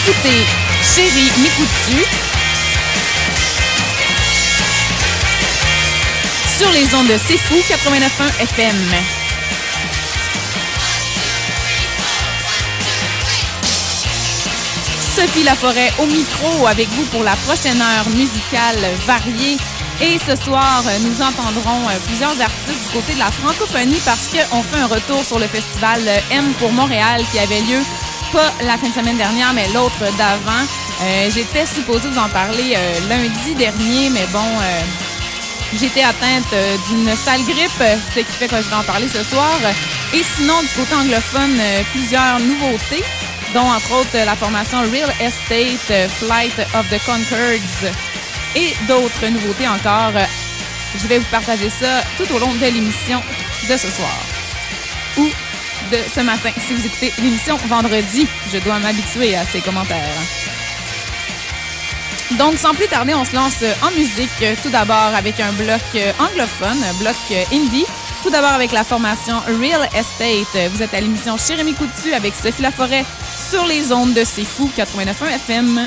écoutez Chérie m'écoutes-tu sur les ondes de C'est Fou 89.1 FM. Sophie Laforêt au micro avec vous pour la prochaine heure musicale variée. Et ce soir, nous entendrons plusieurs artistes du côté de la francophonie parce qu'on fait un retour sur le festival M pour Montréal qui avait lieu pas la fin de semaine dernière, mais l'autre d'avant. J'étais supposée vous en parler lundi dernier, mais bon, j'étais atteinte d'une sale grippe, ce qui fait que je vais en parler ce soir. Et sinon, du côté anglophone, plusieurs nouveautés, dont entre autres la formation Real Estate, Flight of the Conchords et d'autres nouveautés encore. Je vais vous partager ça tout au long de l'émission de ce soir ou de ce matin. Si vous écoutez l'émission vendredi, je dois m'habituer à ces commentaires. Donc, sans plus tarder, on se lance en musique. Tout d'abord avec un bloc anglophone, un bloc indie. Tout d'abord avec la formation Real Estate. Vous êtes à l'émission Chérie m'écoutes-tu avec Sophie Laforêt sur les ondes de C'est Fou 89.1 FM.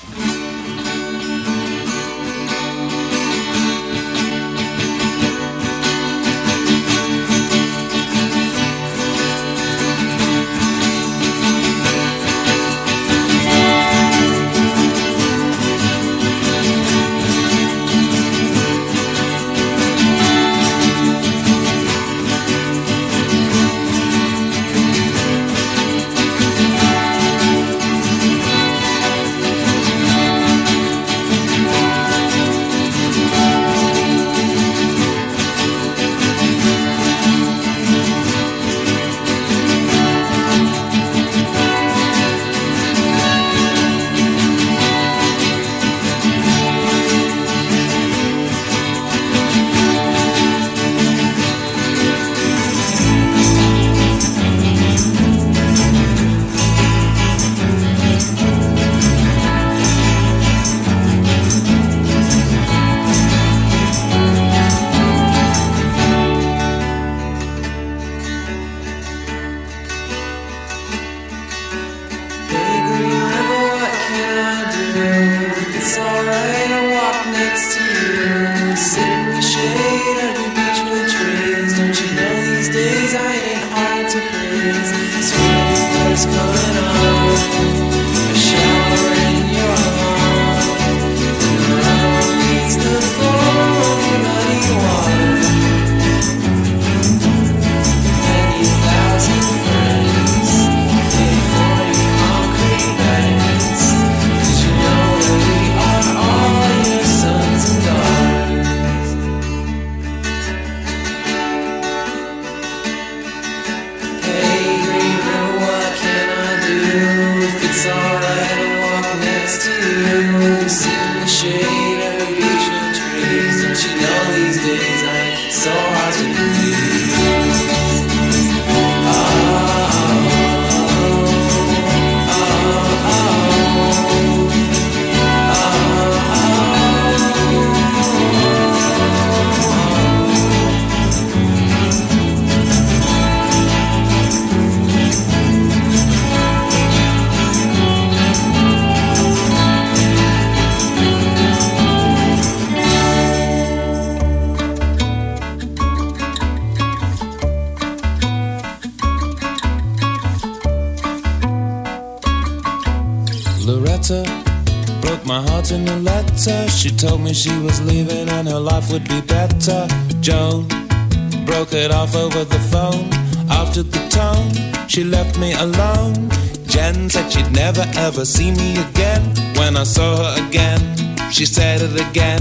She told me she was leaving and her life would be better. Joan broke it off over the phone. After the tone, she left me alone. Jen said she'd never ever see me again. When I saw her again, she said it again.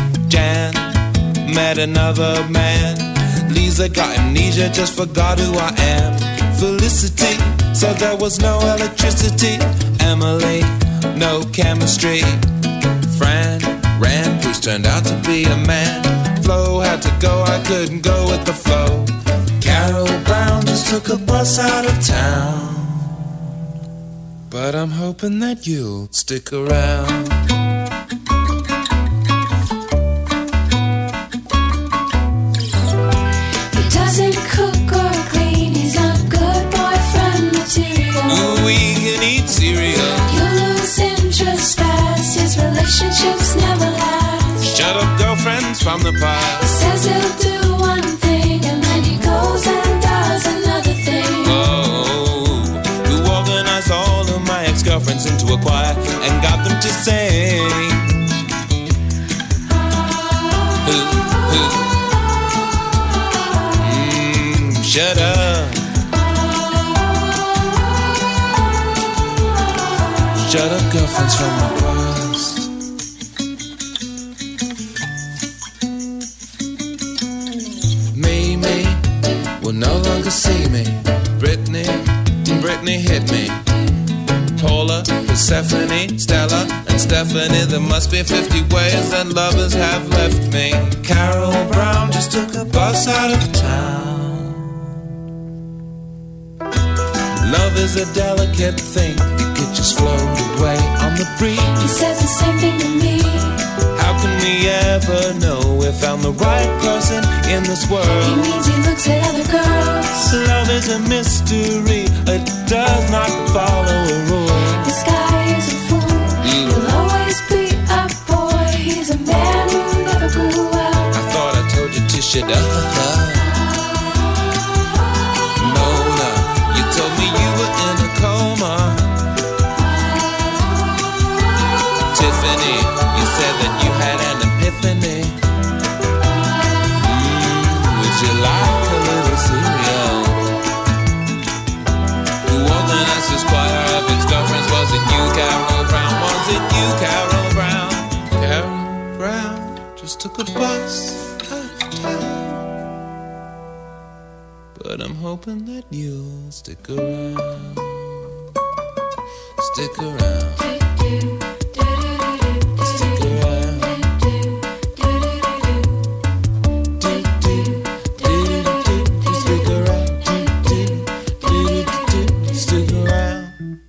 Jan met another man. Lisa got amnesia, just forgot who I am. Felicity said there was no electricity. Emily, no chemistry. Fran ran, Bruce turned out to be a man. Flo had to go, I couldn't go with the flow. Carol Brown just took a bus out of town. But I'm hoping that you'll stick around. He doesn't cook or clean, he's not good boyfriend material. Ooh, we can eat cereal. You lose from the He past. says he'll do one thing and then he goes and does another thing. Oh, who organized all of my ex-girlfriends into a choir and got them to sing. Shut up. Shut up, girlfriends from my past. Me will no longer see me. Britney hit me. Paula, Persephone, Stella, and Stephanie. There must be 50 ways that lovers have left me. Carol Brown just took a bus out of town. Love is a delicate thing. It could just float away on the breeze. He said the same thing to me. How can we ever know we found the right person in this He world? means he looks at other girls. Love is a mystery. It does not follow a rule. This guy is a fool. He'll always be a boy. He's a man who never grew up. I thought I told you to shut up. Mona, you told me you were in a coma. Tiffany, you said that you had an epiphany. Would you like a little cereal? Who organized this choir of ex-girlfriends? Was it you, Carol Brown? Was it you, Carol Brown? Carol Brown just took a bus out of town. But I'm hoping that you'll stick around. Stick around. Stick around. Stick around. Stick around.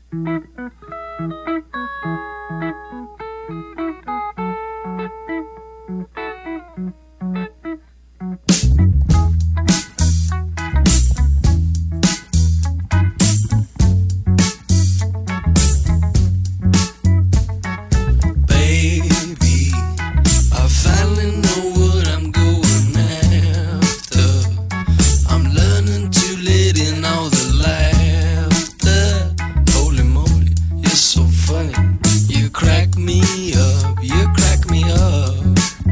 Baby, I finally know what I'm going after. I'm learning to let in all the laughter. Holy moly, you're so funny. You crack me up, you crack me up.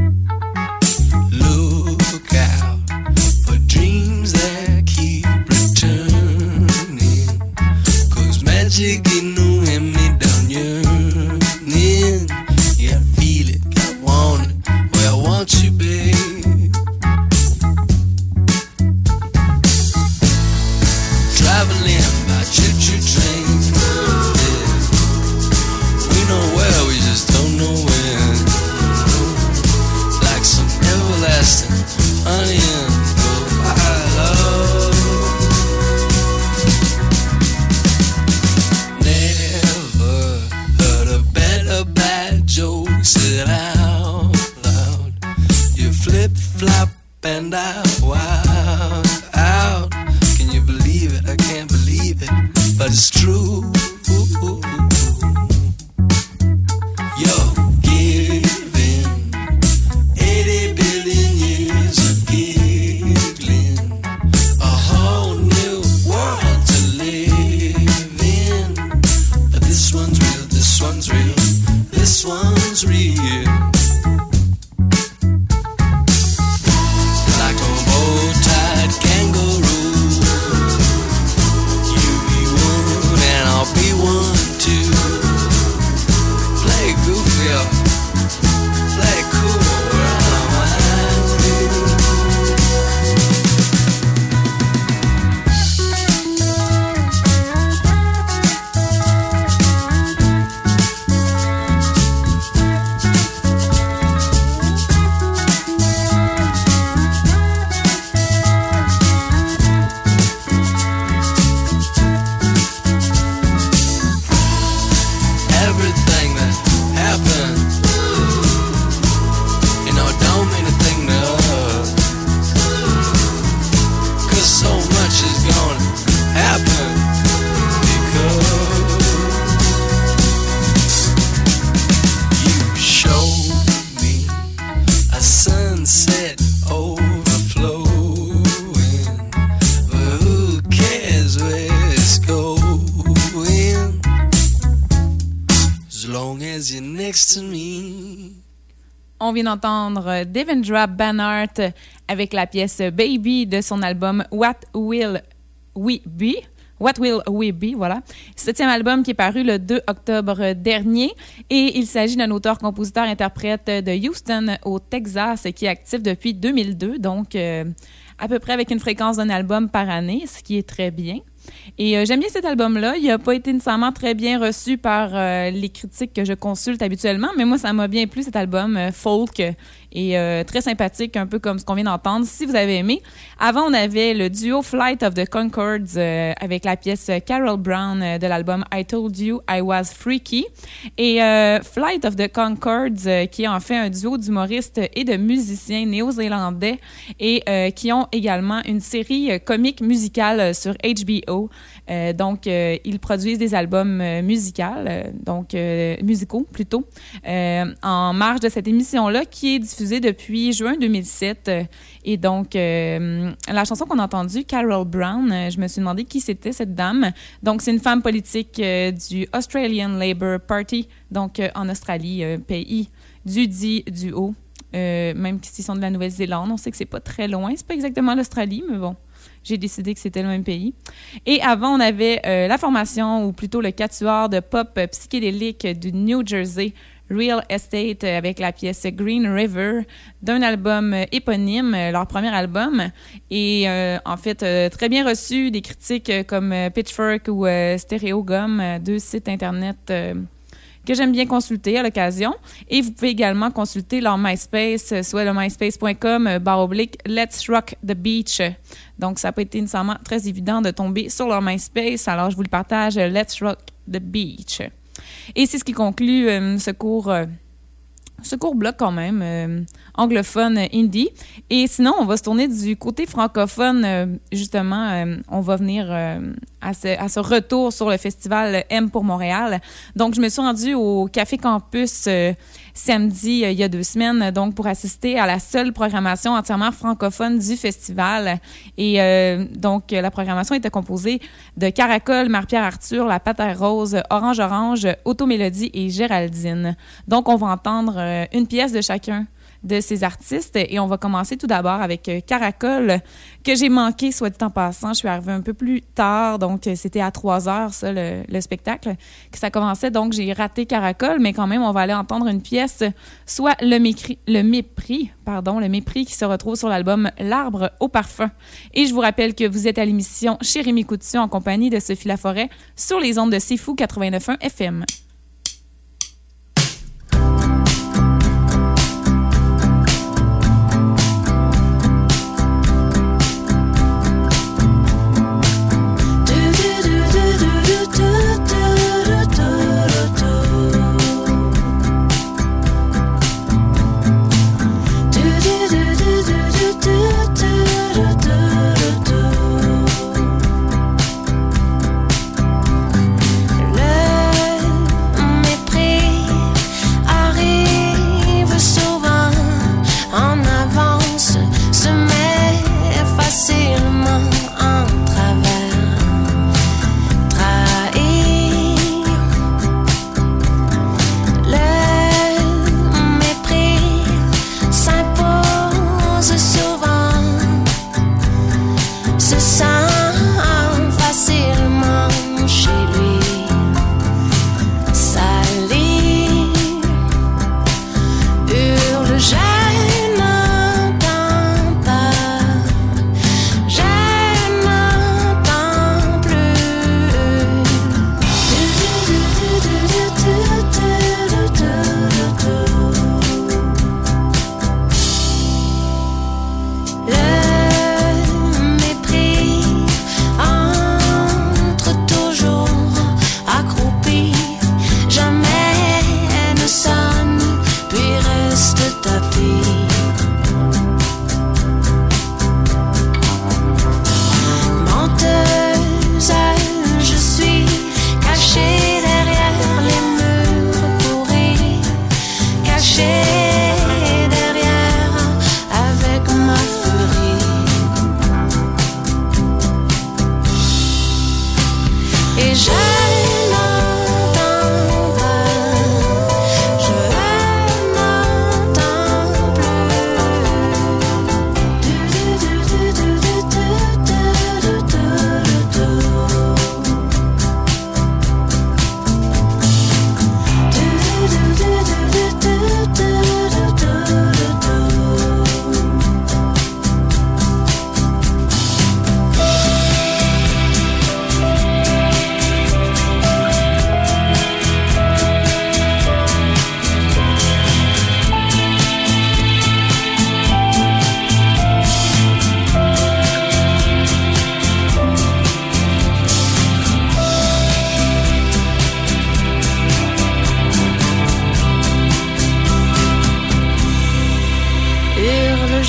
Look out for dreams that keep returning. 'Cause magic ain't no hand-me-down yearning. You gotta feel it, gotta want it. Well, I want you, babe. Traveling by choo-choo trains. Yeah. We know where, we just don't know when. Like some everlasting honey and gold. I love. Never heard a better bad joke said out loud. You flip-flop and I wild out. Can you believe it? I can't believe it, but it's true. You're giving 80 billion years of giggling, a whole new world to live in. But this one's real, this one's real, this one's real. Like a bow-tied kangaroo. You be one and I'll be one too. Play goofy or play cool. Where am I? Everything that happened as you're next to me. On vient d'entendre Devendra Banhart avec la pièce Baby de son album What Will We Be? What Will We Be, voilà. 7e album qui est paru le 2 octobre dernier. Et il s'agit d'un auteur-compositeur-interprète de Houston, au Texas, qui est actif depuis 2002, donc à peu près avec une fréquence d'un album par année, ce qui est très bien. Et j'aime bien cet album-là. Il n'a pas été nécessairement très bien reçu par les critiques que je consulte habituellement, mais moi, ça m'a bien plu, cet album folk, et très sympathique, un peu comme ce qu'on vient d'entendre, si vous avez aimé. Avant, on avait le duo Flight of the Conchords avec la pièce Carol Brown de l'album I Told You I Was Freaky. Et Flight of the Conchords, qui est en fait un duo d'humoristes et de musiciens néo-zélandais et qui ont également une série comique musicale sur HBO. Donc, ils produisent des albums musicaux plutôt, en marge de cette émission-là qui est diffusée depuis juin 2007. Et donc, la chanson qu'on a entendue, Carol Brown, je me suis demandé qui c'était cette dame. Donc, c'est une femme politique du Australian Labour Party, donc en Australie, pays du dit duo. Même s'ils sont de la Nouvelle-Zélande, on sait que c'est pas très loin. C'est pas exactement l'Australie, mais bon. J'ai décidé que c'était le même pays. Et avant, on avait la formation, ou plutôt le quatuor de pop psychédélique du New Jersey, Real Estate, avec la pièce Green River, d'un album éponyme, leur premier album. Et en fait, très bien reçu, des critiques comme Pitchfork ou Stereogum, deux sites Internet que j'aime bien consulter à l'occasion. Et vous pouvez également consulter leur MySpace, soit le myspace.com/Let's Rock the Beach. Donc, ça n'a pas été nécessairement très évident de tomber sur leur MySpace, alors je vous le partage, Let's Rock the Beach. Et c'est ce qui conclut ce court bloc quand même, anglophone indie. Et sinon, on va se tourner du côté francophone, justement, on va venir à ce retour sur le festival M pour Montréal. Donc, je me suis rendue au Café Campus samedi, il y a 2 semaines, donc pour assister à la seule programmation entièrement francophone du festival. Et donc, la programmation était composée de Caracol, Marie-Pierre Arthur, La Patère Rose, Orange Orange, Automélodie et Géraldine. Donc, on va entendre une pièce de chacun de ces artistes et on va commencer tout d'abord avec Caracol, que j'ai manqué, soit dit en passant. Je suis arrivée un peu plus tard, donc c'était à 3h, ça, le spectacle, que ça commençait, donc j'ai raté Caracol, mais quand même, on va aller entendre une pièce, soit Le Mépris, qui se retrouve sur l'album L'Arbre au parfum. Et je vous rappelle que vous êtes à l'émission chez Rémi Coutu en compagnie de Sophie Laforêt sur les ondes de C'est Fou 89.1 FM.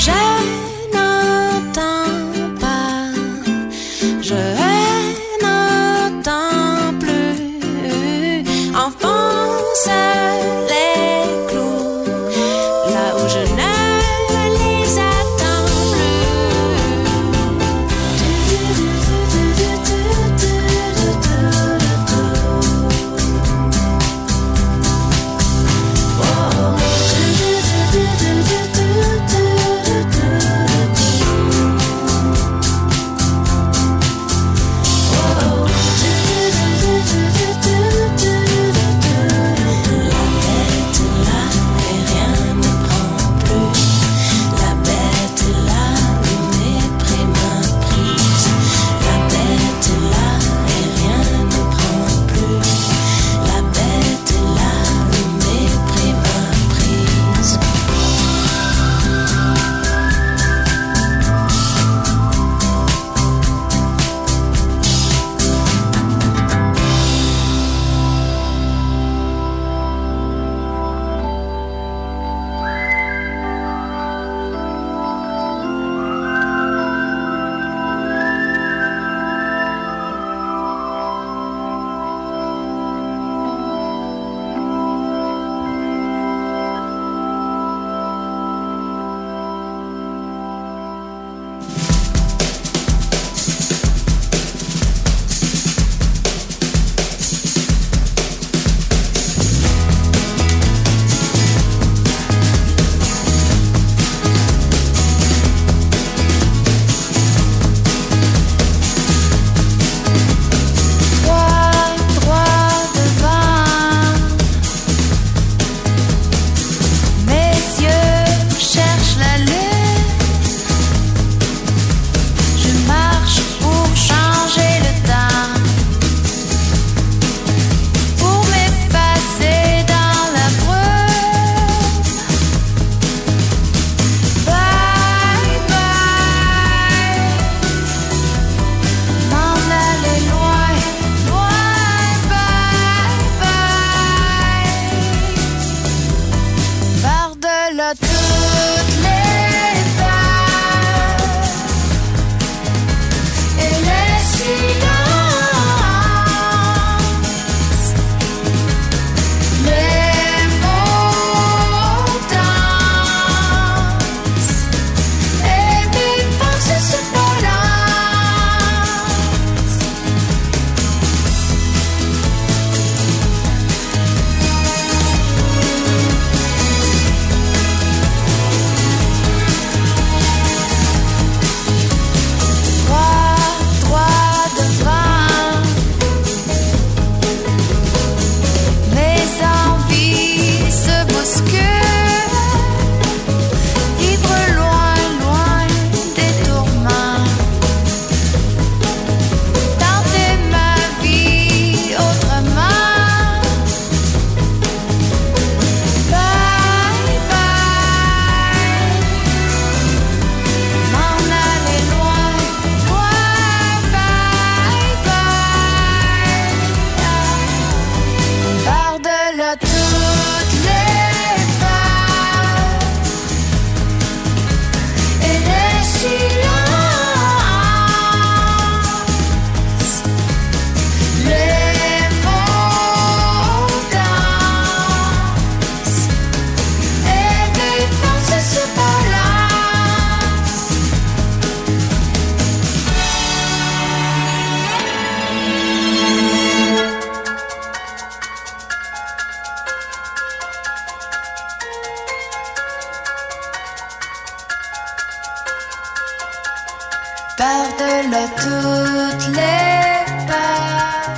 par-delà toutes les peurs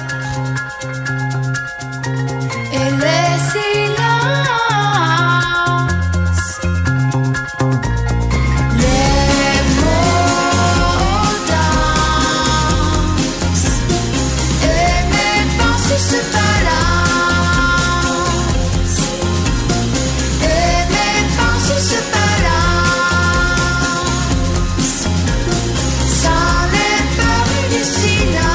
et les silences, les mots dansent et mes pensées se balancent et mes pensées se balancent sans les peurs et les silences.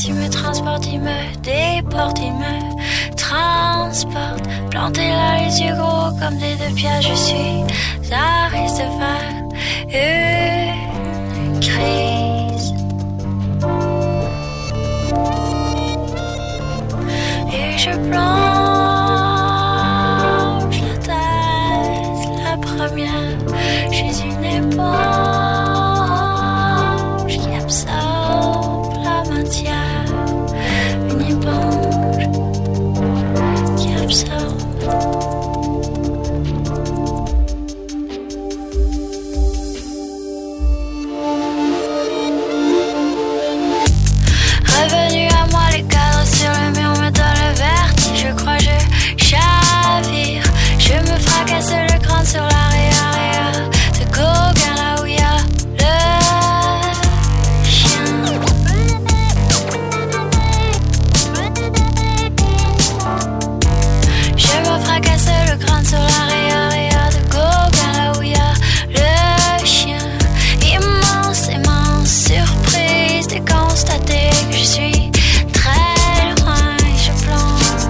pièce, il me transporte, il me déporte, il me transporte. Planté là, les yeux gros comme des deux pièces, je suis à risque de faire une crise. Et je plonge la tête, la première, je suis une éponge qui absorbe la matière, une éponge qui absorbe. Revenu à moi, les cadres sur le mur me donnent le vertige. Je crois je chavire. Je me fracasse le crâne sur l'arrière de Gauguin, là où il y a le chien. Je me fracasse le crâne sur l'arrière de Gauguin, là où il y a le chien. Immense, immense surprise de constater que je suis très loin et je plonge.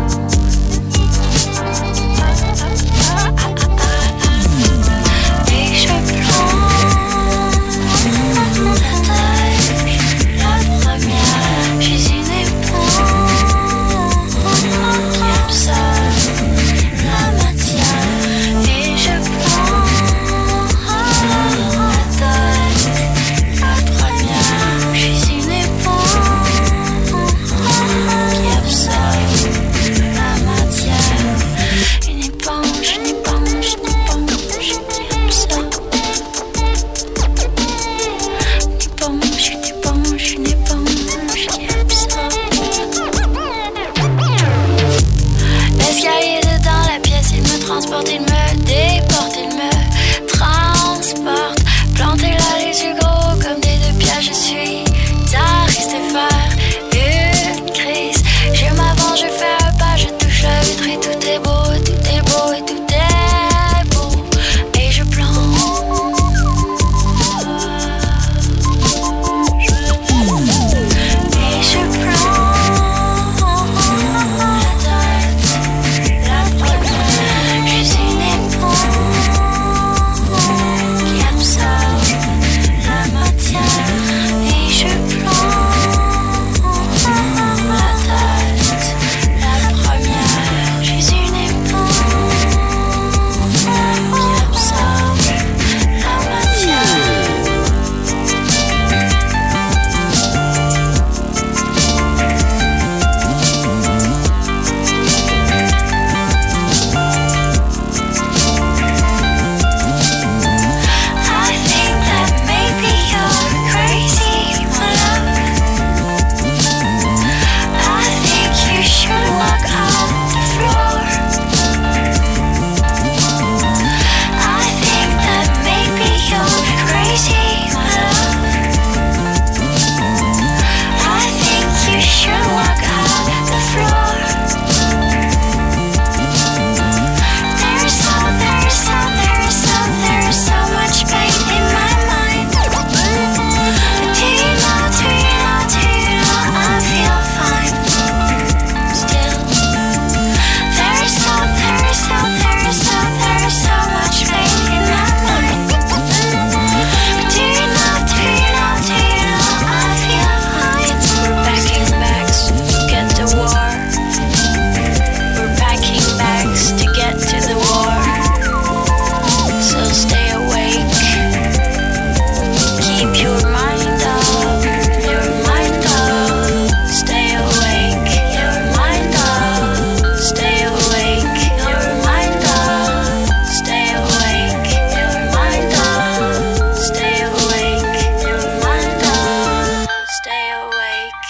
Et je plonge la tête, la première. Je suis une éponge qui absorbe la matière. Et je plonge la tête, la première. Je suis une éponge qui absorbe la matière. Une éponge, une éponge, une éponge qui absorbe. Une éponge, une éponge qui absorbe. L'escalier dedans la pièce, il me transporte, il me déporte, il me transporte. Planté là, les yeux gros comme des deux pièces, je suis à risque de faire une crise. Je m'avance, je fais un pas, je touche la vitre et tout est beau, tout est beau et tout est beau. Et je plonge. Et je plonge la tête, la première. Je suis une éponge qui absorbe la matière. Et je plonge la tête, la première. Je suis une éponge qui absorbe la matière. I think that maybe you're crazy, my love. I think you should walk out the floor. I think that maybe you're crazy, my love. I think you should walk out the floor. There's so much pain in my mind. But do you know, I feel fine still. There's so much pain in my mind. But do you know, I feel fine. We're packing bags to get to war. We're packing bags to get to the war. So stay awake. Keep your mind up. Stay awake. Your mind up. Stay awake. Your mind up. Stay awake. Your mind up. Stay awake. Your mind up. Stay awake.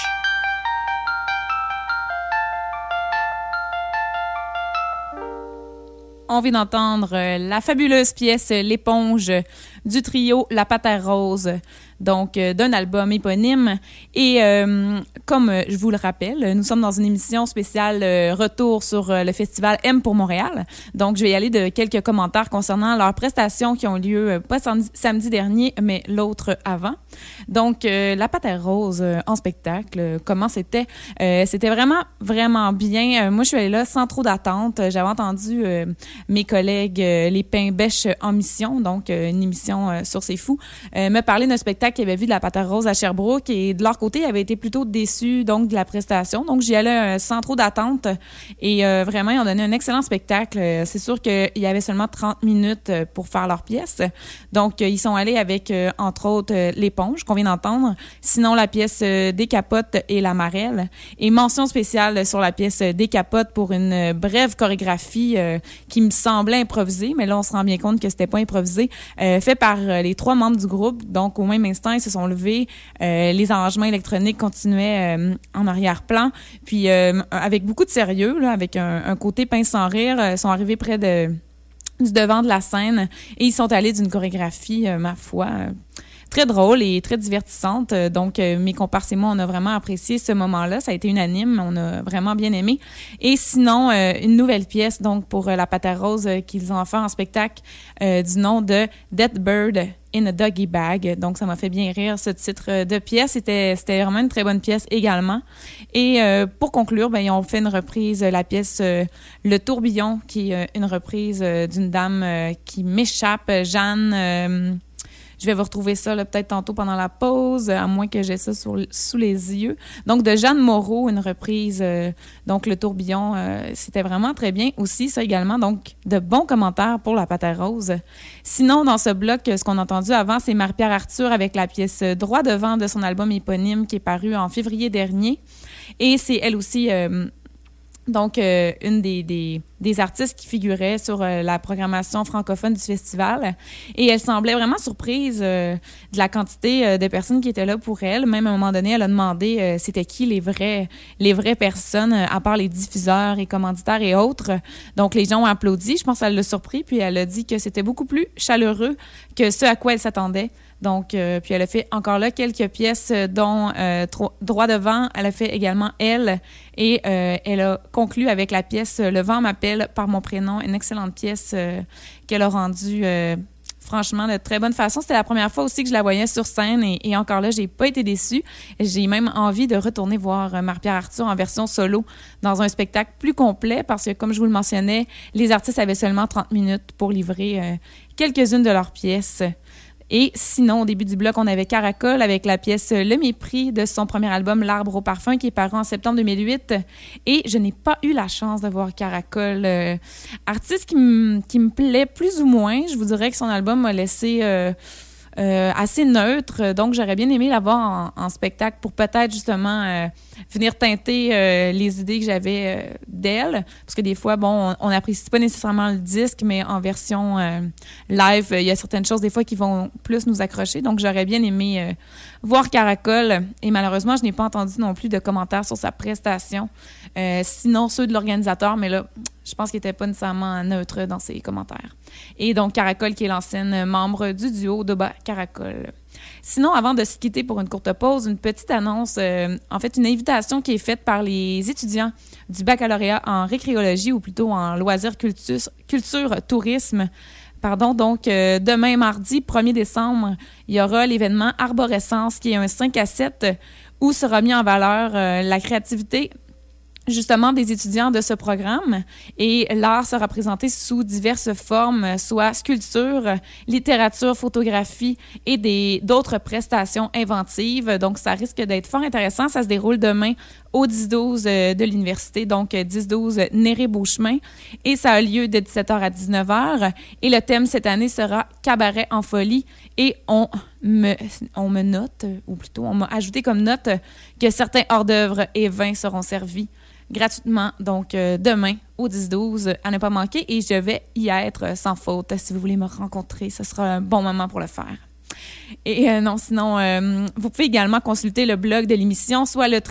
On vient d'entendre la fabuleuse pièce L'éponge du trio La Patère Rose donc d'un album éponyme. Et comme je vous le rappelle, nous sommes dans une émission spéciale retour sur le festival M pour Montréal. Donc, je vais y aller de quelques commentaires concernant leurs prestations qui ont lieu pas samedi dernier, mais l'autre avant. Donc, La Patère Rose en spectacle, comment c'était? C'était vraiment bien. Moi, je suis allée là sans trop d'attente. J'avais entendu mes collègues, les Pains-Bêches en mission, donc une émission sur C'est Fou, me parler d'un spectacle qu'ils avaient vu de La Patère Rose à Sherbrooke, et de leur côté, ils avaient été plutôt déçus donc de la prestation. Donc, j'y allais sans trop d'attente, et vraiment, ils ont donné un excellent spectacle. C'est sûr qu'il y avait seulement 30 minutes pour faire leur pièce. Donc, ils sont allés avec, entre autres, L'Éponge, qu'on vient d'entendre. Sinon, la pièce Des Capotes et La Marelle. Et mention spéciale sur la pièce Des Capotes pour une brève chorégraphie qui me semblait improvisée, mais là, on se rend bien compte que c'était pas improvisé, fait par les 3 membres du groupe. Donc, au même instant, ils se sont levés. Les arrangements électroniques continuaient en arrière-plan. Puis, avec beaucoup de sérieux, là, avec un côté pince sans rire, sont arrivés près du devant de la scène, et ils sont allés d'une chorégraphie, ma foi, très drôle et très divertissante. Donc, mes comparses et moi, on a vraiment apprécié ce moment-là. Ça a été unanime. On a vraiment bien aimé. Et sinon, une nouvelle pièce, donc, pour La Patère Rose, qu'ils ont offert en spectacle, du nom de Dead Bird in a Doggy Bag. Donc, ça m'a fait bien rire, ce titre de pièce. C'était vraiment une très bonne pièce également. Et pour conclure, ils ont fait une reprise, la pièce Le Tourbillon, qui est une reprise d'une dame qui m'échappe, Jeanne... je vais vous retrouver ça là, peut-être tantôt pendant la pause, à moins que j'ai ça sous les yeux. Donc, de Jeanne Moreau, une reprise, donc Le Tourbillon, c'était vraiment très bien aussi, ça également. Donc, de bons commentaires pour La Patère Rose. Sinon, dans ce bloc, ce qu'on a entendu avant, c'est Marie-Pierre Arthur avec la pièce Droit devant de son album éponyme qui est paru en février dernier. Et c'est elle aussi... donc, une des artistes qui figurait sur la programmation francophone du festival. Et elle semblait vraiment surprise de la quantité de personnes qui étaient là pour elle. Même à un moment donné, elle a demandé c'était qui les vraies personnes, à part les diffuseurs et commanditaires et autres. Donc, les gens ont applaudi. Je pense qu'elle l'a surpris. Puis, elle a dit que c'était beaucoup plus chaleureux que ce à quoi elle s'attendait. Donc, puis elle a fait encore là quelques pièces, dont Droit devant. Elle a fait également Elle. Et elle a conclu avec la pièce Le vent m'appelle par mon prénom, une excellente pièce qu'elle a rendue franchement de très bonne façon. C'était la première fois aussi que je la voyais sur scène, et encore là, j'ai pas été déçue. J'ai même envie de retourner voir Marie-Pierre Arthur en version solo dans un spectacle plus complet, parce que, comme je vous le mentionnais, les artistes avaient seulement 30 minutes pour livrer quelques-unes de leurs pièces. Et sinon, au début du bloc, on avait Caracol avec la pièce Le Mépris de son premier album L'Arbre au parfum, qui est paru en septembre 2008. Et je n'ai pas eu la chance de voir Caracol. Artiste qui me plaît plus ou moins. Je vous dirais que son album m'a laissé assez neutre. Donc, j'aurais bien aimé la voir en spectacle pour peut-être justement venir teinter les idées que j'avais d'elle. Parce que des fois, bon, on n'apprécie pas nécessairement le disque, mais en version live, il y a certaines choses des fois qui vont plus nous accrocher. Donc, j'aurais bien aimé voir Caracol. Et malheureusement, je n'ai pas entendu non plus de commentaires sur sa prestation. Sinon, ceux de l'organisateur, mais là, je pense qu'il n'était pas nécessairement neutre dans ses commentaires. Et donc, Caracol, qui est l'ancienne membre du duo Doba Caracol. Sinon, avant de se quitter pour une courte pause, une petite annonce, en fait, une invitation qui est faite par les étudiants du baccalauréat en récréologie, ou plutôt en loisirs culture tourisme. Pardon, donc demain, mardi 1er décembre, il y aura l'événement Arborescence, qui est un 5 à 7, où sera mis en valeur la créativité justement des étudiants de ce programme, et l'art sera présenté sous diverses formes, soit sculpture, littérature, photographie et d'autres prestations inventives. Donc, ça risque d'être fort intéressant. Ça se déroule demain au 10-12 de l'université, donc 10-12 Néré-Beauchemin, et ça a lieu de 17h à 19h. Et le thème cette année sera Cabaret en folie, et on me note, ou plutôt on m'a ajouté comme note que certains hors-d'œuvre et vins seront servis gratuitement, donc demain au 10-12, à ne pas manquer, et je vais y être sans faute. Si vous voulez me rencontrer, ce sera un bon moment pour le faire. Et sinon, vous pouvez également consulter le blog de l'émission, soit le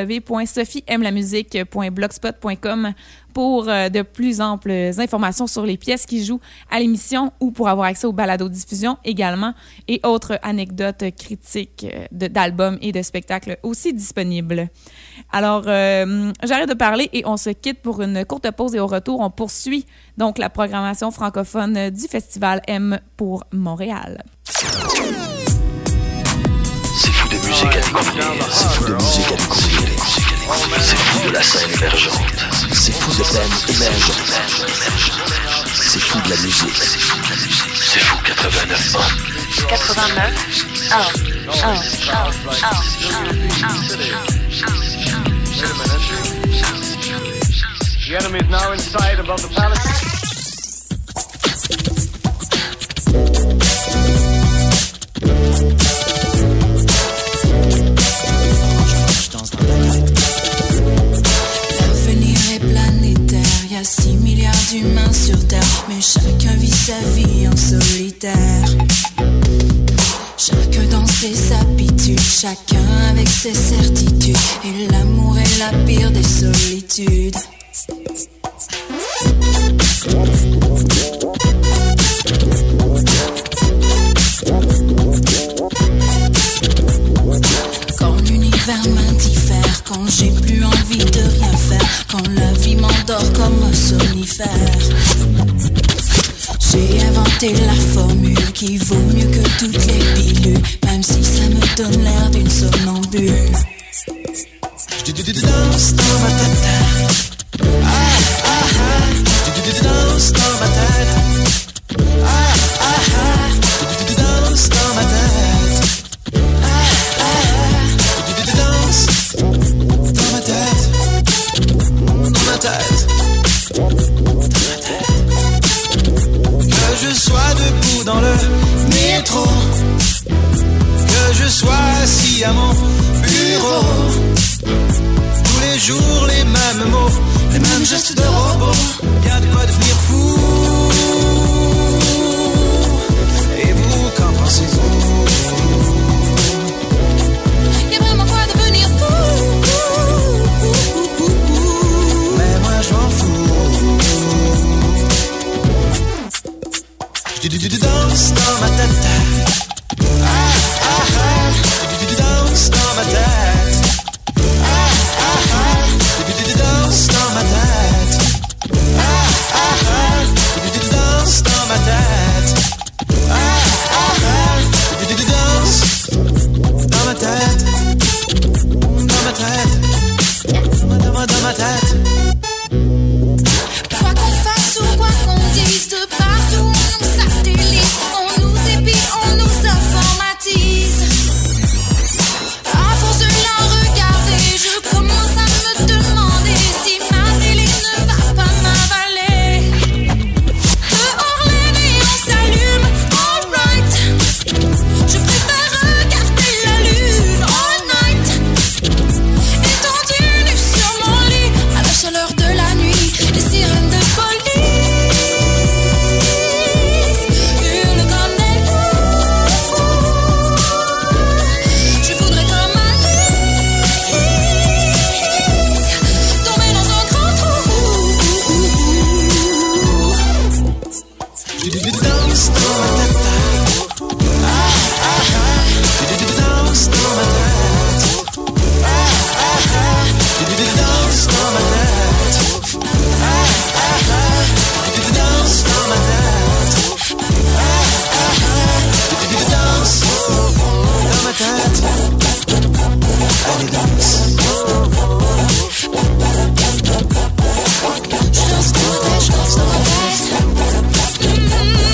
www.sophiemelamusique.blogspot.com pour de plus amples informations sur les pièces qui jouent à l'émission ou pour avoir accès aux balados-diffusions également et autres anecdotes critiques d'albums et de spectacles aussi disponibles. Alors, j'arrête de parler et on se quitte pour une courte pause et au retour, on poursuit donc la programmation francophone du Festival M pour Montréal. C'est fou de musique à découvrir, c'est fou de musique à découvrir, c'est fou de la scène émergente, c'est fou de scène émergente, c'est fou de la musique, c'est fou 89 ans. 89 The enemy is now in sight above the palace. L'avenir est planétaire, y a 6 milliards d'humains sur Terre, mais chacun vit sa vie en solitaire. Chacun dans ses habitudes, chacun avec ses certitudes, et l'amour est la pire des solitudes. Quand l'univers m'indiffère, quand j'ai plus envie de rien faire, quand la vie m'endort comme un somnifère, j'ai inventé la formule qui vaut mieux que toutes les pilules, même si ça me donne l'air d'une somnambule. Danse dans ma tête, danse dans ma tête, danse dans ma tête, danse dans ma tête, dans ma tête, dans ma tête. Que je sois debout dans le métro, que je sois assis à mon bureau, tous les jours les mêmes mots, les mêmes gestes de robot, y'a de quoi devenir fou. Et vous, qu'en pensez-vous? Y'a vraiment quoi devenir fou. Mais moi je m'en fous. Danse dans ma tête, danse dans ma tête, danse dans ma tête, danse dans ma tête, danse dans ma tête, dans ma tête, dans ma tête. Quoi qu'on fasse ou quoi qu'on dise, de partout on nous satellise, on nous épie, on nous informatise. À force de la regarder, je commence à me demander si ma télé ne va pas m'avaler. Dehors les néons s'allument, alright. Je préfère regarder la lune all night. Étendue nue sur mon lit, à la chaleur de la nuit, les sirènes de police hurlent comme des fous. Je voudrais comme Alice tomber dans un grand trou. Danse dans ma tête, danse dans ma tête, danse dans ma tête, danse dans ma tête, danse dans ma tête. Allez, danse. Je danse dans ma tête, je danse dans ma tête.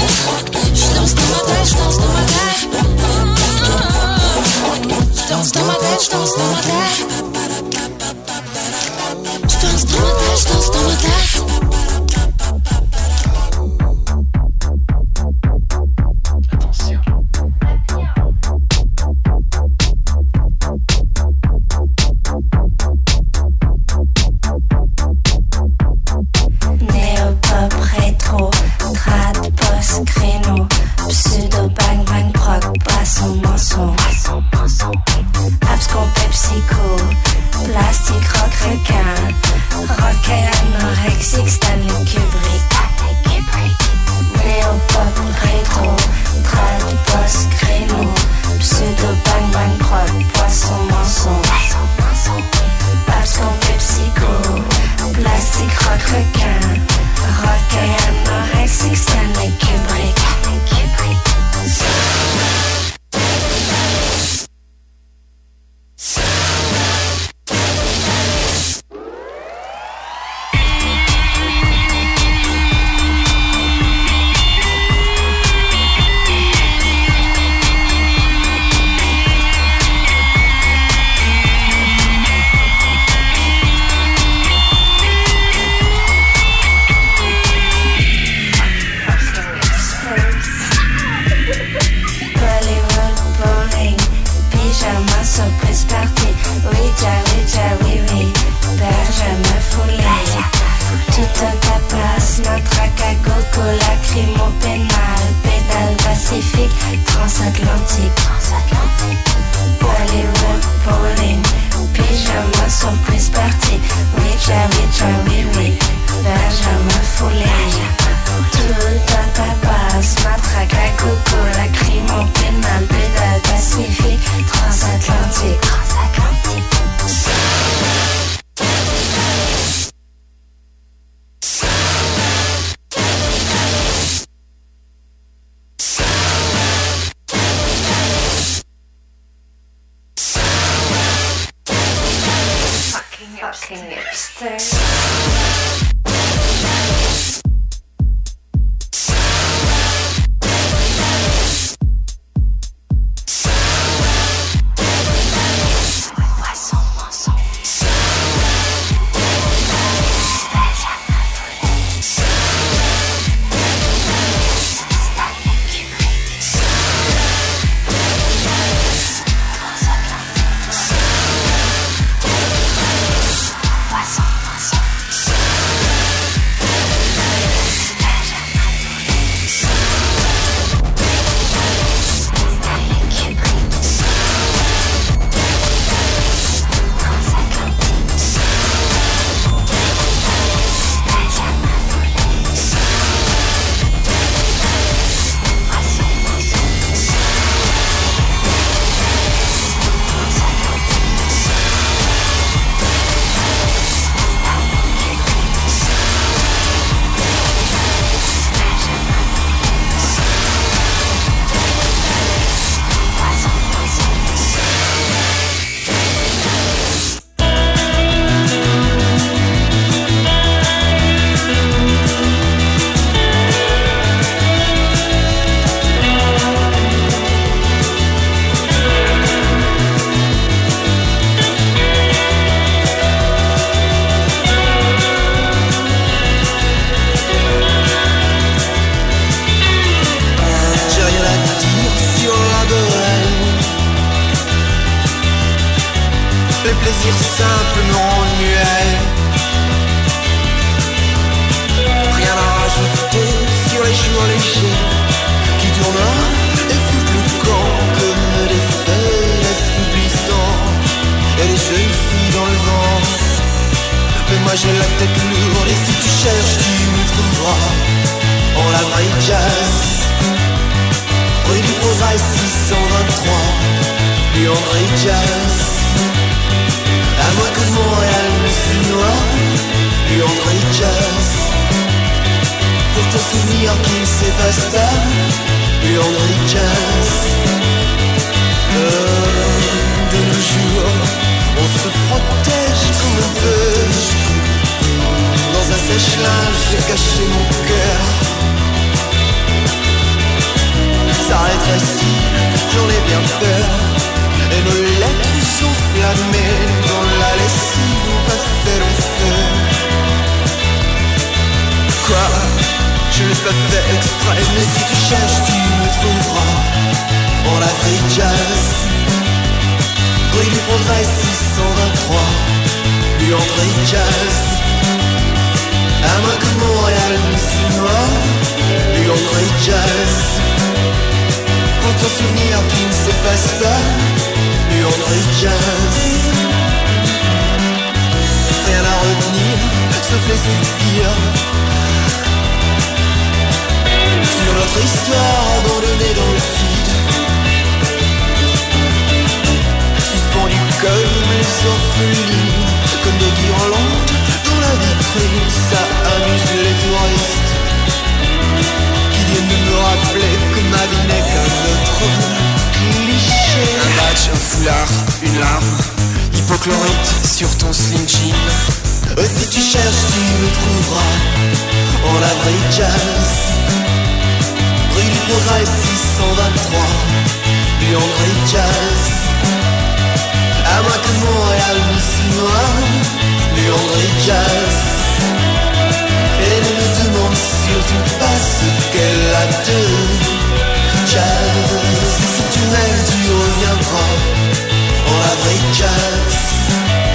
matraque à coco, lacrymo pénal, pédale pacifique, transatlantique, Bollywood, bowling, pyjama, surprise party, oui, Benjamin Foulé, tout à ta base, matraque à coco, lacrymo pénal, pédale pacifique, transatlantique. Fucking hipster.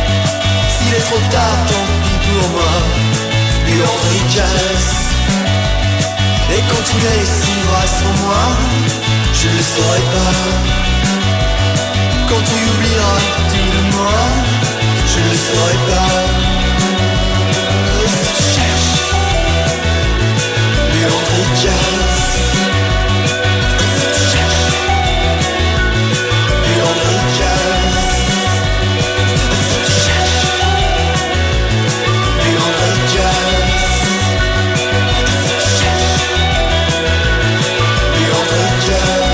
S'il est trop tard, tant pis pour moi. Puis André Jazz. tu les suivras sans moi, je le saurai pas. Quand tu oublieras tout de moi, je le saurai pas. Si tu cherches Leandre Jazz, si tu cherches Leandre Jazz, si tu cherches Leandre Jazz, si tu cherches Leandre Jazz.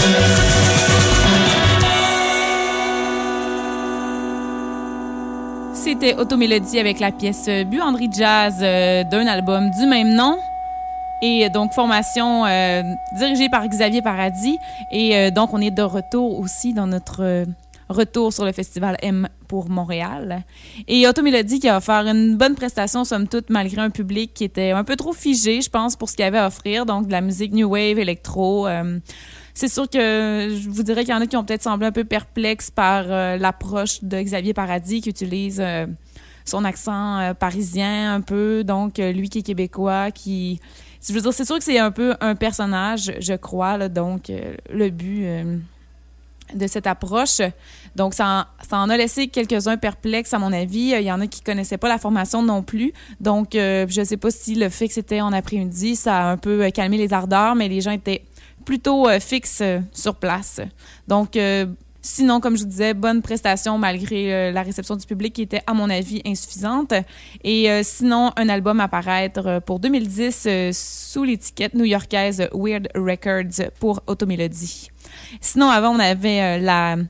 C'était Automélodie avec la pièce Buanderie Jazz d'un album du même nom. Et donc, formation dirigée par Xavier Paradis. Et donc, on est de retour aussi dans notre retour sur le festival M pour Montréal. Et Automélodie qui a offert une bonne prestation, somme toute, malgré un public qui était un peu trop figé, je pense, pour ce qu'il avait à offrir. Donc, de la musique New Wave, électro. C'est sûr que je vous dirais qu'il y en a qui ont peut-être semblé un peu perplexes par l'approche de Xavier Paradis qui utilise son accent parisien un peu. Donc, lui qui est québécois, qui... Je veux dire, c'est sûr que c'est un peu un personnage, je crois, là, donc le but de cette approche. Donc, ça en a laissé quelques-uns perplexes, à mon avis. Il y en a qui connaissaient pas la formation non plus. Donc, je sais pas si le fait que c'était en après-midi, ça a un peu calmé les ardeurs, mais les gens étaient plutôt fixes sur place. Donc, sinon, comme je vous disais, bonne prestation malgré la réception du public qui était, à mon avis, insuffisante. Et sinon, un album à paraître pour 2010 sous l'étiquette new-yorkaise Weird Records pour Automélodie. Sinon, avant, on avait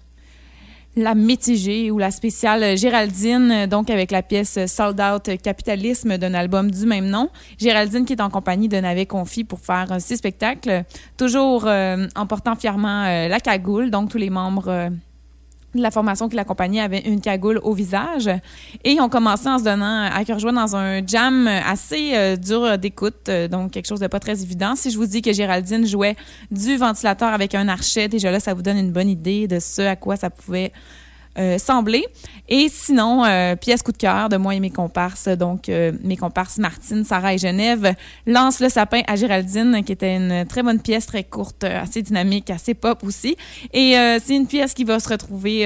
la mitigée ou la spéciale Géraldine, donc avec la pièce Sold Out Capitalisme d'un album du même nom. Géraldine qui est en compagnie de Navet Confi pour faire 6 spectacles, toujours en portant fièrement la cagoule, donc tous les membres de la formation qui l'accompagnait avaient une cagoule au visage. Et ils ont commencé en se donnant à cœur joie dans un jam assez dur d'écoute, donc quelque chose de pas très évident. Si je vous dis que Géraldine jouait du ventilateur avec un archet, déjà là, ça vous donne une bonne idée de ce à quoi ça pouvait sembler. Et sinon, pièce coup de cœur de moi et mes comparses, donc mes comparses Martine, Sarah et Genève, Lance le sapin à Géraldine, qui était une très bonne pièce, très courte, assez dynamique, assez pop aussi. Et c'est une pièce qui va se retrouver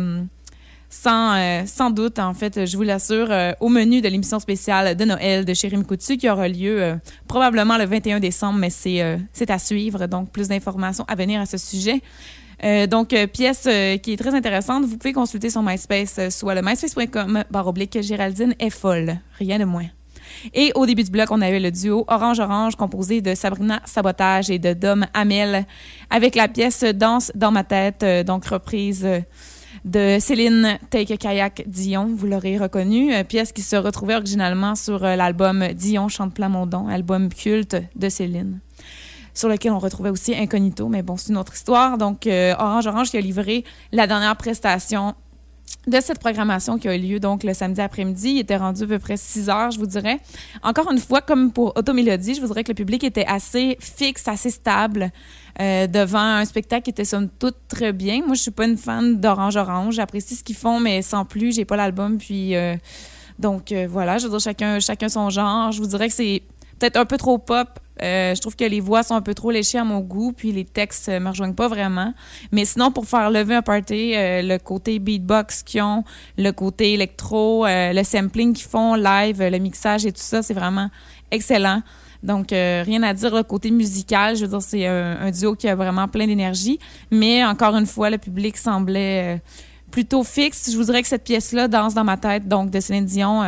sans doute, en fait, je vous l'assure, au menu de l'émission spéciale de Noël de Chérim Coutu qui aura lieu probablement le 21 décembre, mais c'est à suivre, donc plus d'informations à venir à ce sujet. Donc, pièce qui est très intéressante. Vous pouvez consulter son MySpace, soit le myspace.com/Géraldine est folle. Rien de moins. Et au début du bloc, on avait le duo Orange-Orange composé de Sabrina Sabotage et de Dom Hamel avec la pièce Danse dans ma tête, donc reprise de Céline Take a Kayak Dion, vous l'aurez reconnu, pièce qui se retrouvait originalement sur l'album Dion chante Plamondon, album culte de Céline, sur lequel on retrouvait aussi Incognito, mais bon, c'est une autre histoire. Donc, Orange-Orange qui a livré la dernière prestation de cette programmation qui a eu lieu donc le samedi après-midi. Il était rendu à peu près 6 heures, je vous dirais. Encore une fois, comme pour Automélodie, je vous dirais que le public était assez fixe, assez stable devant un spectacle qui était somme toute très bien. Moi, je suis pas une fan d'Orange-Orange. J'apprécie ce qu'ils font, mais sans plus, j'ai pas l'album. Puis, donc, voilà, je veux dire, chacun son genre. Je vous dirais que c'est peut-être un peu trop pop. Je trouve que les voix sont un peu trop léchées à mon goût, puis les textes me rejoignent pas vraiment. Mais sinon, pour faire lever un party, le côté beatbox qu'ils ont, le côté électro, le sampling qu'ils font live, le mixage et tout ça, c'est vraiment excellent. Donc, rien à dire, le côté musical, je veux dire, c'est un duo qui a vraiment plein d'énergie. Mais encore une fois, le public semblait plutôt fixe. Je vous dirais que cette pièce-là, Danse dans ma tête, donc de Céline Dion,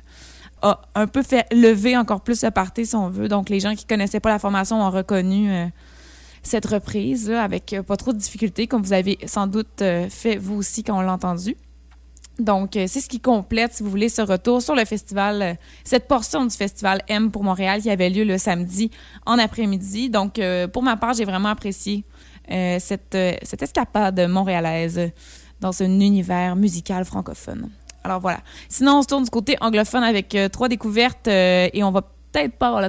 a un peu fait lever encore plus le party, si on veut. Donc, les gens qui connaissaient pas la formation ont reconnu cette reprise là, avec pas trop de difficultés, comme vous avez sans doute fait vous aussi quand on l'a entendu. Donc, c'est ce qui complète, si vous voulez, ce retour sur le festival, cette portion du festival M pour Montréal qui avait lieu le samedi en après-midi. Donc, pour ma part, j'ai vraiment apprécié cette escapade montréalaise dans un univers musical francophone. Alors voilà. Sinon, on se tourne du côté anglophone avec 3 découvertes et on va peut-être pas avoir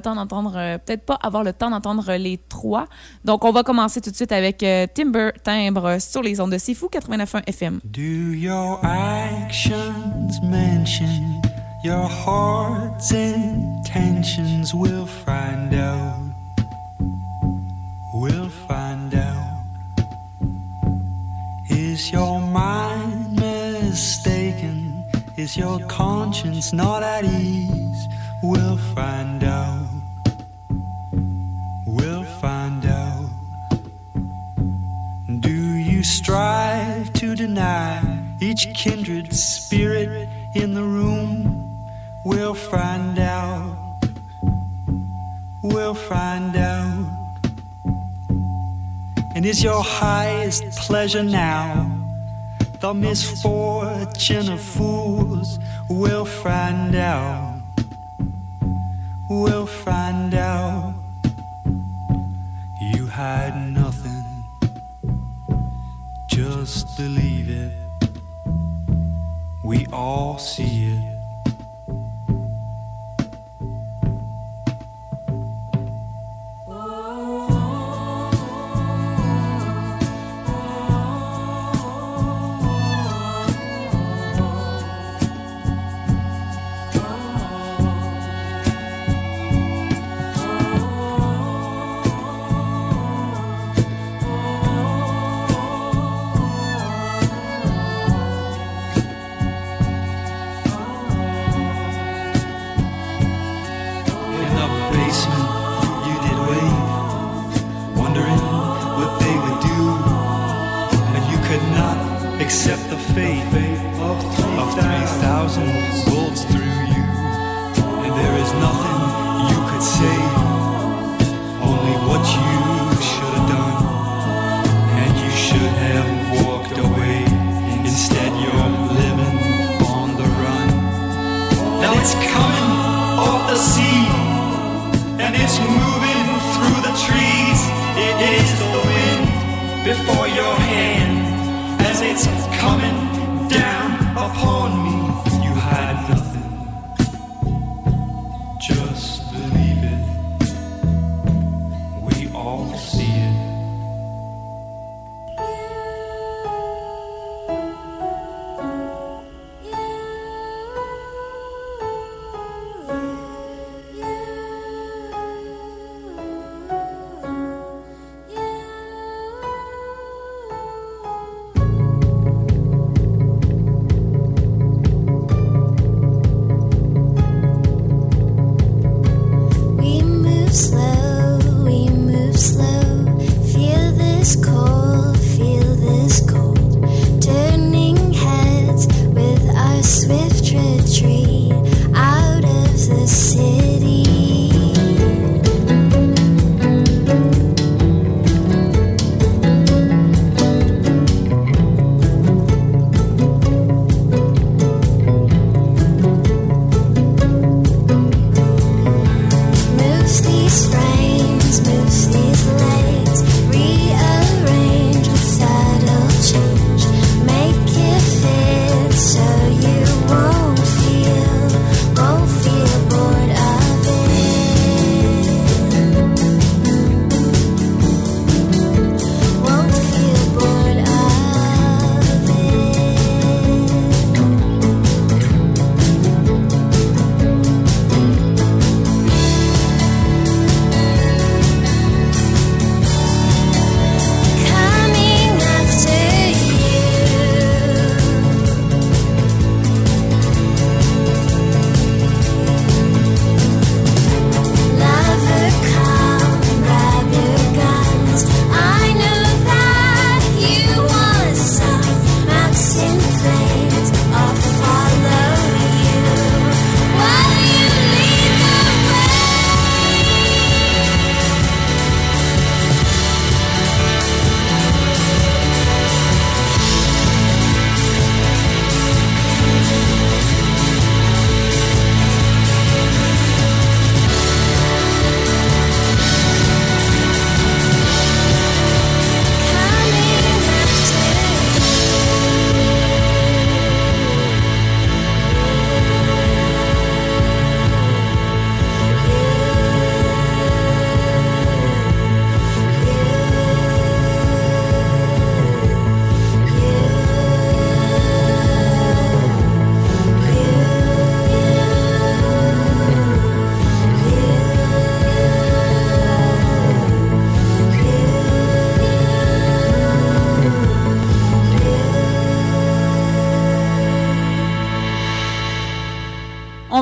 le temps d'entendre les 3. Donc, on va commencer tout de suite avec Timbre sur les ondes de C'est Fou 89.1 FM. Do your actions mention your heart's intentions? We'll find out. is your conscience not at ease? We'll find out. We'll find out. Do you strive to deny each kindred spirit in the room? We'll find out. We'll find out. And is your highest pleasure now the misfortune of fools? We'll find out. We'll find out. You hide nothing, just believe it. We all see it. Accept the fate of 3,000 bullets through you, and there is nothing you could say, only what you should have done, and you should have walked away. Instead you're living on the run. Now it's coming off the sea, and it's moving through the trees. It is the wind before your hand. As it's coming down upon me, you hide nothing, just believe it. We all see it.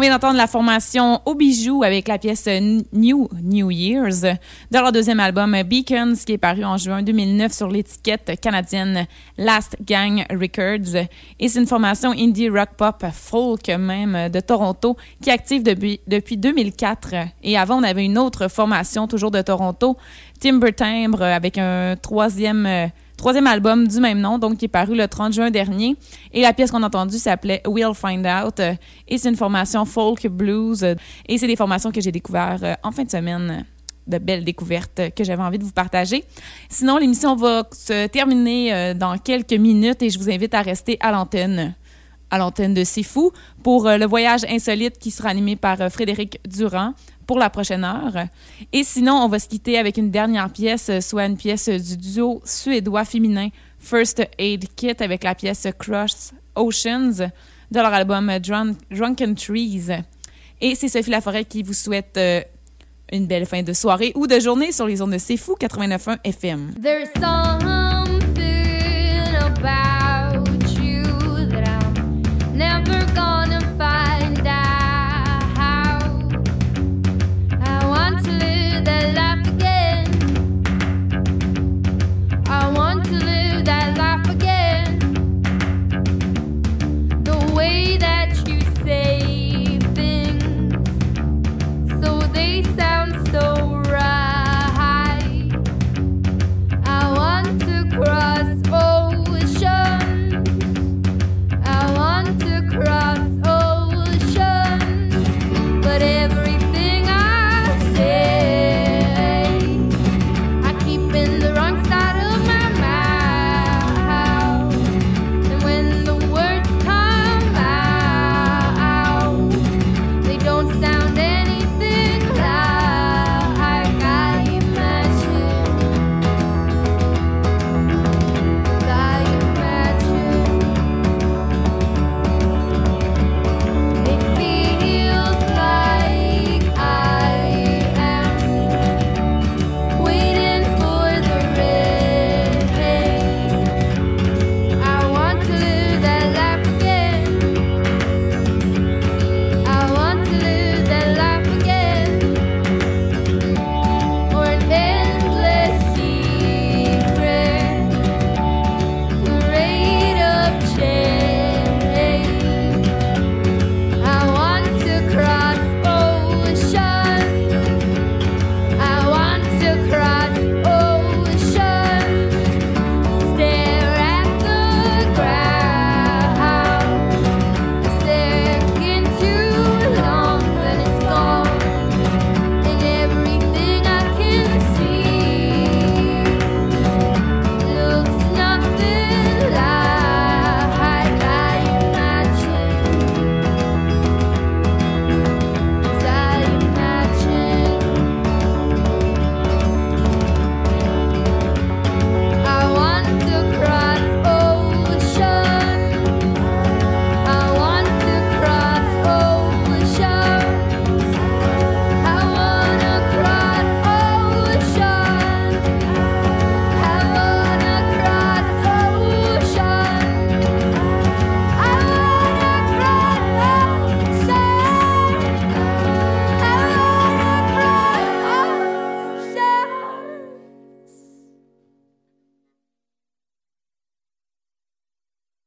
vient d'entendre la formation Au Bijou avec la pièce New Years de leur deuxième album Beacons qui est paru en juin 2009 sur l'étiquette canadienne Last Gang Records. Et c'est une formation indie rock pop folk même de Toronto qui est active depuis 2004. Et avant, on avait une autre formation toujours de Toronto, Timber Timbre, avec un troisième album du même nom, donc qui est paru le 30 juin dernier. Et la pièce qu'on a entendue s'appelait We'll Find Out. Et c'est une formation folk blues. Et c'est des formations que j'ai découvertes en fin de semaine. De belles découvertes que j'avais envie de vous partager. Sinon, l'émission va se terminer dans quelques minutes et je vous invite à rester à l'antenne de C'est Fou pour le voyage insolite qui sera animé par Frédéric Durand pour la prochaine heure. Et sinon, on va se quitter avec une dernière pièce, soit une pièce du duo suédois féminin First Aid Kit avec la pièce Cross Oceans de leur album Drunken Trees. Et c'est Sophie Laforêt qui vous souhaite une belle fin de soirée ou de journée sur les ondes de C'est Fou 89.1 FM. There's something about